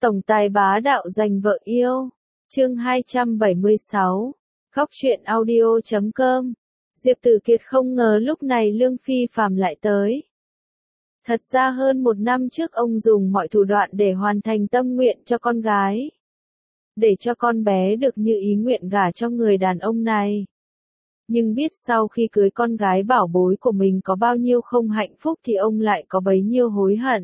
Tổng tài bá đạo giành vợ yêu. Chương 276. Góc truyện audio.com. Diệp Tử Kiệt không ngờ lúc này Lương Phi Phạm lại tới. Thật ra hơn một năm trước ông dùng mọi thủ đoạn để hoàn thành tâm nguyện cho con gái. Để cho con bé được như ý nguyện gả cho người đàn ông này. Nhưng biết sau khi cưới con gái bảo bối của mình có bao nhiêu không hạnh phúc thì ông lại có bấy nhiêu hối hận.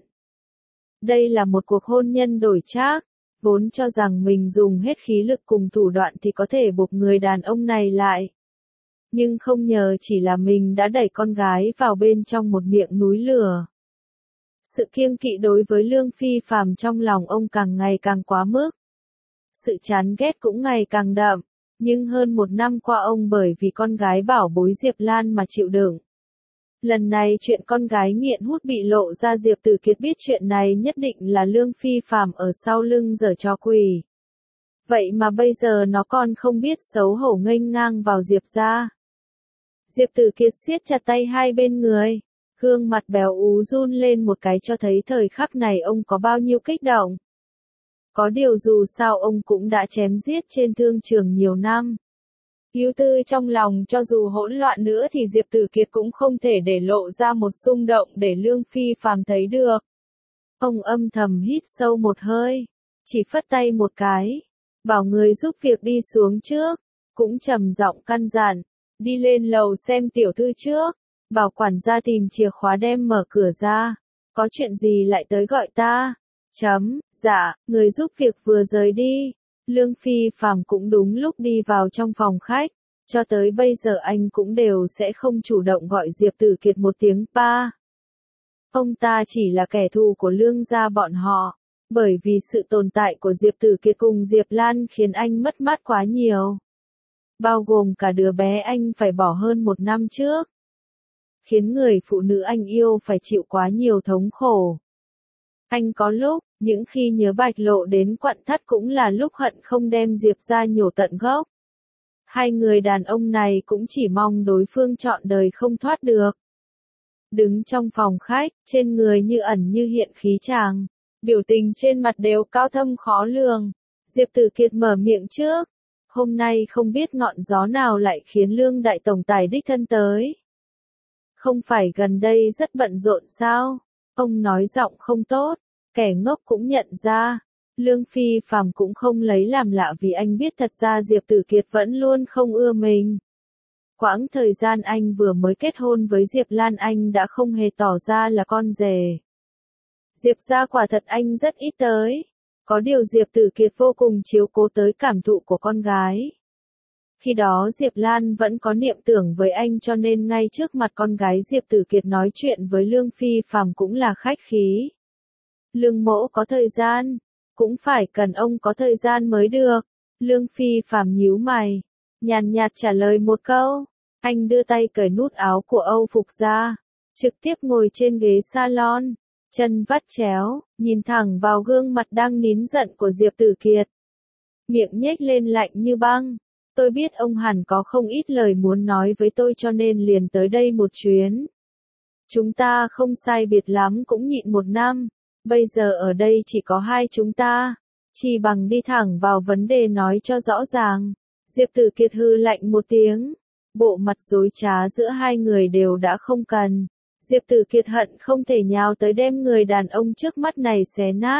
Đây là một cuộc hôn nhân đổi trác, vốn cho rằng mình dùng hết khí lực cùng thủ đoạn thì có thể buộc người đàn ông này lại. Nhưng không ngờ chỉ là mình đã đẩy con gái vào bên trong một miệng núi lửa. Sự kiêng kỵ đối với Lương Phi Phạm trong lòng ông càng ngày càng quá mức. Sự chán ghét cũng ngày càng đậm, nhưng hơn một năm qua ông bởi vì con gái bảo bối Diệp Lan mà chịu đựng. Lần này chuyện con gái nghiện hút bị lộ ra, Diệp Tử Kiệt biết chuyện này nhất định là Lương Phi Phạm ở sau lưng giở trò quỷ. Vậy mà bây giờ nó còn không biết xấu hổ nghênh ngang vào Diệp gia. Diệp Tử Kiệt siết chặt tay hai bên người, gương mặt béo ú run lên một cái cho thấy thời khắc này ông có bao nhiêu kích động. Có điều dù sao ông cũng đã chém giết trên thương trường nhiều năm. Ưu tư trong lòng cho dù hỗn loạn nữa thì Diệp Tử Kiệt cũng không thể để lộ ra một xung động để Lương Phi Phạm thấy được. Ông âm thầm hít sâu một hơi, chỉ phất tay một cái, bảo người giúp việc đi xuống trước, cũng trầm giọng căn dặn, đi lên lầu xem tiểu thư trước, bảo quản gia tìm chìa khóa đem mở cửa ra, có chuyện gì lại tới gọi ta. Dạ, người giúp việc vừa rời đi. Lương Phi Phạm cũng đúng lúc đi vào trong phòng khách, cho tới bây giờ anh cũng đều sẽ không chủ động gọi Diệp Tử Kiệt một tiếng ba. Ông ta chỉ là kẻ thù của Lương gia bọn họ, bởi vì sự tồn tại của Diệp Tử Kiệt cùng Diệp Lan khiến anh mất mát quá nhiều. Bao gồm cả đứa bé anh phải bỏ hơn một năm trước. Khiến người phụ nữ anh yêu phải chịu quá nhiều thống khổ. Anh có lúc, những khi nhớ Bạch Lộ đến quặn thắt cũng là lúc hận không đem Diệp ra nhổ tận gốc. Hai người đàn ông này cũng chỉ mong đối phương trọn đời không thoát được. Đứng trong phòng khách, trên người như ẩn như hiện khí chàng, biểu tình trên mặt đều cao thâm khó lường. Diệp Tử Kiệt mở miệng trước, hôm nay không biết ngọn gió nào lại khiến Lương đại tổng tài đích thân tới. Không phải gần đây rất bận rộn sao? Ông nói giọng không tốt, kẻ ngốc cũng nhận ra. Lương Phi Phạm cũng không lấy làm lạ vì anh biết thật ra Diệp Tử Kiệt vẫn luôn không ưa mình. Quãng thời gian anh vừa mới kết hôn với Diệp Lan anh đã không hề tỏ ra là con rể. Diệp gia quả thật anh rất ít tới. Có điều Diệp Tử Kiệt vô cùng chiếu cố tới cảm thụ của con gái. Khi đó Diệp Lan vẫn có niệm tưởng với anh cho nên ngay trước mặt con gái Diệp Tử Kiệt nói chuyện với Lương Phi Phạm cũng là khách khí. Lương mỗ có thời gian, cũng phải cần ông có thời gian mới được. Lương Phi Phạm nhíu mày, nhàn nhạt trả lời một câu. Anh đưa tay cởi nút áo của Âu phục ra, trực tiếp ngồi trên ghế salon, chân vắt chéo, nhìn thẳng vào gương mặt đang nín giận của Diệp Tử Kiệt. Miệng nhếch lên lạnh như băng. Tôi biết ông hẳn có không ít lời muốn nói với tôi cho nên liền tới đây một chuyến. Chúng ta không sai biệt lắm cũng nhịn một năm, bây giờ ở đây chỉ có hai chúng ta, chỉ bằng đi thẳng vào vấn đề nói cho rõ ràng. Diệp Tử Kiệt hừ lạnh một tiếng, bộ mặt dối trá giữa hai người đều đã không cần. Diệp Tử Kiệt hận không thể nhào tới đem người đàn ông trước mắt này xé nát.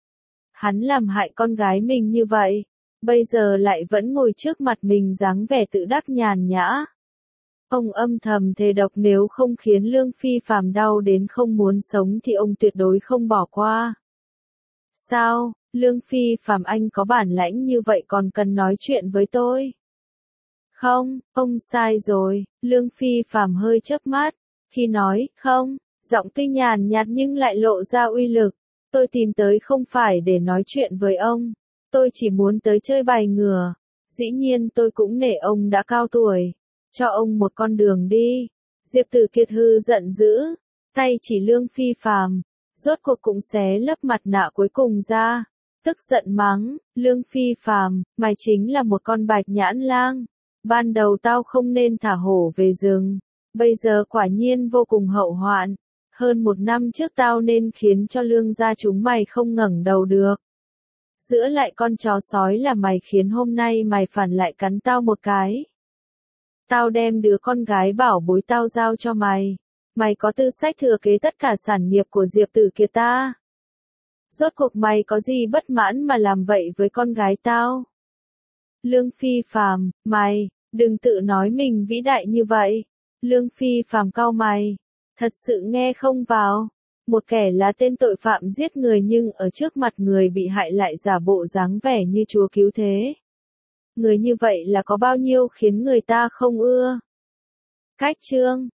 Hắn làm hại con gái mình như vậy. Bây giờ lại vẫn ngồi trước mặt mình dáng vẻ tự đắc nhàn nhã. Ông âm thầm thề độc nếu không khiến Lương Phi Phạm đau đến không muốn sống thì ông tuyệt đối không bỏ qua. Sao, Lương Phi Phạm anh có bản lãnh như vậy còn cần nói chuyện với tôi? Không, ông sai rồi, Lương Phi Phạm hơi chớp mắt, khi nói, không, giọng tuy nhàn nhạt nhưng lại lộ ra uy lực. Tôi tìm tới không phải để nói chuyện với ông. Tôi chỉ muốn tới chơi bài ngửa. Dĩ nhiên tôi cũng nể ông đã cao tuổi. Cho ông một con đường đi. Diệp Tử Kiệt hư giận dữ. Tay chỉ Lương Phi Phạm. Rốt cuộc cũng xé lớp mặt nạ cuối cùng ra. Tức giận mắng. Lương Phi Phạm, mày chính là một con bạch nhãn lang. Ban đầu tao không nên thả hổ về rừng. Bây giờ quả nhiên vô cùng hậu hoạn. Hơn một năm trước tao nên khiến cho Lương gia chúng mày không ngẩng đầu được. Giữa lại con chó sói là mày khiến hôm nay mày phản lại cắn tao một cái. Tao đem đứa con gái bảo bối tao giao cho mày. Mày có tư sách thừa kế tất cả sản nghiệp của Diệp Tử Kiệt ta. Rốt cuộc mày có gì bất mãn mà làm vậy với con gái tao? Lương Phi Phàm, mày, đừng tự nói mình vĩ đại như vậy. Lương Phi Phàm cau mày. Thật sự nghe không vào. Một kẻ là tên tội phạm giết người nhưng ở trước mặt người bị hại lại giả bộ dáng vẻ như chúa cứu thế. Người như vậy là có bao nhiêu khiến người ta không ưa. Cách chương